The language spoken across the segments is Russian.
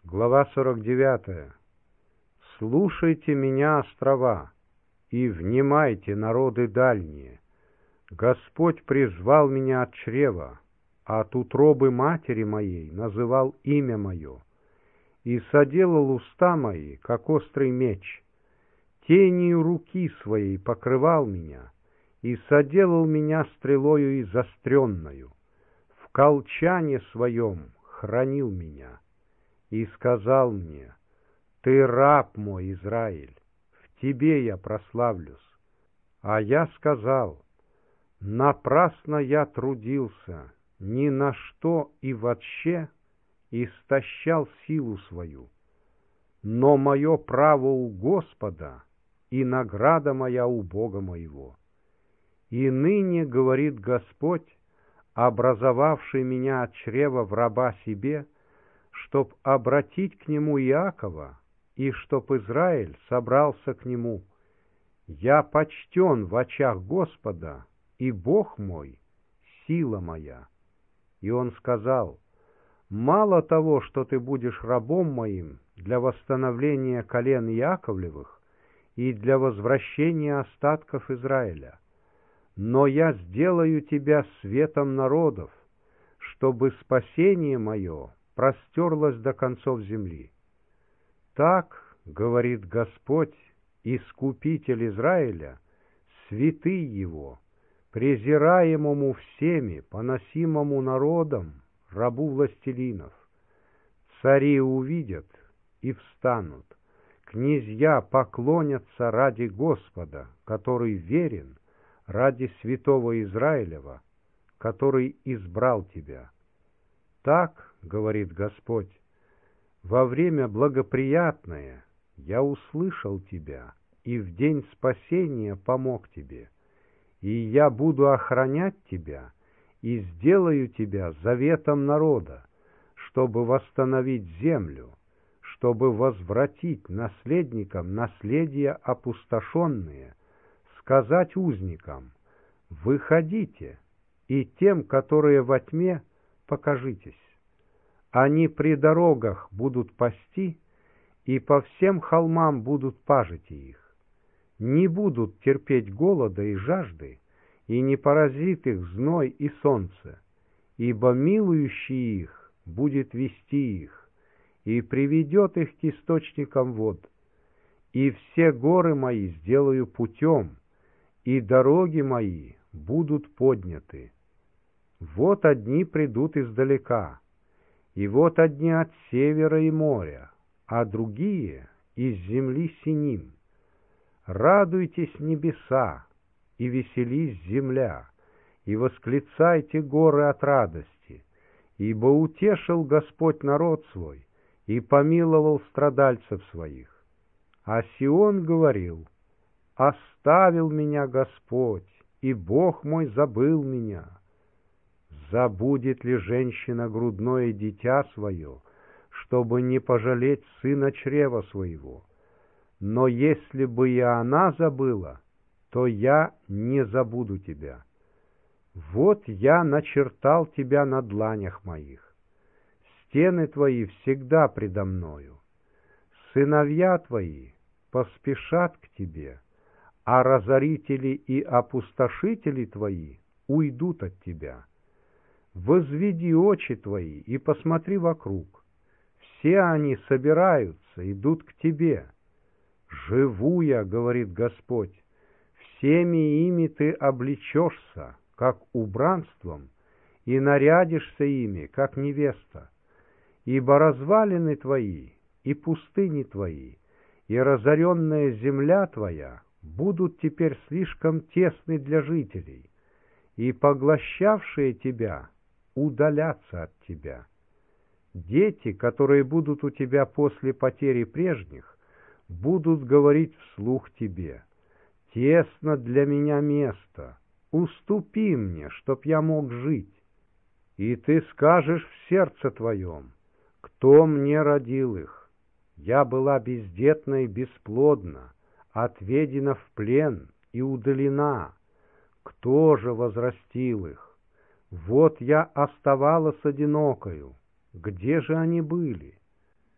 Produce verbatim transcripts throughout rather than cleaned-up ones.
Глава сорок девятая. «Слушайте меня, острова, и внимайте, народы дальние. Господь призвал меня от чрева, а от утробы матери моей называл имя мое, и соделал уста мои, как острый меч. Тенью руки своей покрывал меня, и соделал меня стрелою изостренною. В колчане своем хранил меня, и сказал мне: Ты раб мой, Израиль, в тебе я прославлюсь. А я сказал: напрасно я трудился, ни на что и вообще истощал силу свою. Но мое право у Господа, и награда моя у Бога моего. И ныне, говорит Господь, образовавший меня от чрева в раба себе, чтоб обратить к нему Иакова, и чтоб Израиль собрался к нему. Я почтен в очах Господа, и Бог мой — сила моя. И он сказал: мало того, что ты будешь рабом моим для восстановления колен Иаковлевых и для возвращения остатков Израиля, но я сделаю тебя светом народов, чтобы спасение мое простерлось до концов земли. Так, говорит Господь, Искупитель Израиля, святый его, презираемому всеми, поносимому народом, рабу властелинов. Цари увидят и встанут, князья поклонятся ради Господа, который верен, ради святого Израилева, который избрал тебя. Так, говорит Господь, во время благоприятное я услышал тебя, и в день спасения помог тебе, и я буду охранять тебя, и сделаю тебя заветом народа, чтобы восстановить землю, чтобы возвратить наследникам наследия опустошенные, сказать узникам: выходите, и тем, которые во тьме, покажитесь. Они при дорогах будут пасти, и по всем холмам будут пажити их. Не будут терпеть голода и жажды, и не поразит их зной и солнце, ибо милующий их будет вести их, и приведет их к источникам вод. И все горы мои сделаю путем, и дороги мои будут подняты. Вот одни придут издалека, и вот одни от севера и моря, а другие из земли синим. Радуйтесь, небеса, и веселись земля, и восклицайте горы от радости, ибо утешил Господь народ свой и помиловал страдальцев своих. А Сион говорил: оставил меня Господь, и Бог мой забыл меня. Забудет ли женщина грудное дитя свое, чтобы не пожалеть сына чрева своего? Но если бы и она забыла, то я не забуду тебя. Вот я начертал тебя на дланях моих. Стены твои всегда предо мною. Сыновья твои поспешат к тебе, а разорители и опустошители твои уйдут от тебя. Возведи очи твои и посмотри вокруг. Все они собираются, идут к тебе. Живу я, говорит Господь, всеми ими ты облечешься, как убранством, и нарядишься ими, как невеста. Ибо развалины твои и пустыни твои, и разоренная земля твоя будут теперь слишком тесны для жителей, и поглощавшие тебя удалятся от тебя. Дети, которые будут у тебя после потери прежних, будут говорить вслух тебе: тесно для меня место, уступи мне, чтоб я мог жить. И ты скажешь в сердце твоем: кто мне родил их? Я была бездетна и бесплодна, отведена в плен и удалена. Кто же возрастил их? Вот я оставалась одинокою. Где же они были?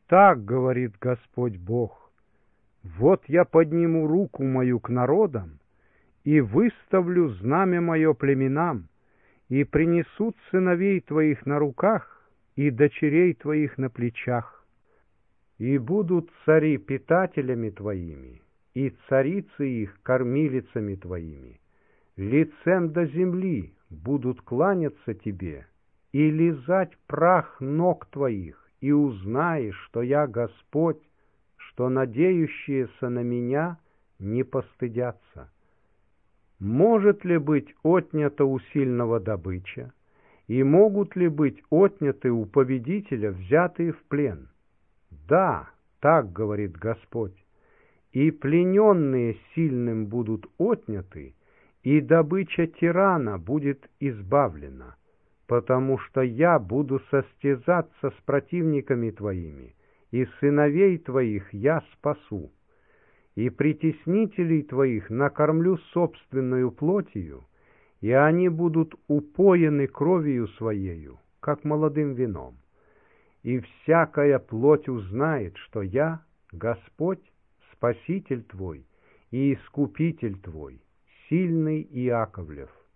Так говорит Господь Бог: вот я подниму руку мою к народам и выставлю знамя мое племенам, и принесут сыновей твоих на руках и дочерей твоих на плечах. И будут цари питателями твоими, и царицы их кормилицами твоими. Лицем до земли будут кланяться тебе и лизать прах ног твоих, и узнаешь, что я Господь, что надеющиеся на меня не постыдятся. Может ли быть отнята у сильного добыча, и могут ли быть отняты у победителя, взятые в плен? Да, так говорит Господь, и плененные сильным будут отняты, и добыча тирана будет избавлена, потому что я буду состязаться с противниками твоими, и сыновей твоих я спасу, и притеснителей твоих накормлю собственную плотью, и они будут упоены кровью своею, как молодым вином. И всякая плоть узнает, что я, Господь, Спаситель твой и Искупитель твой, сильный Иаковлев.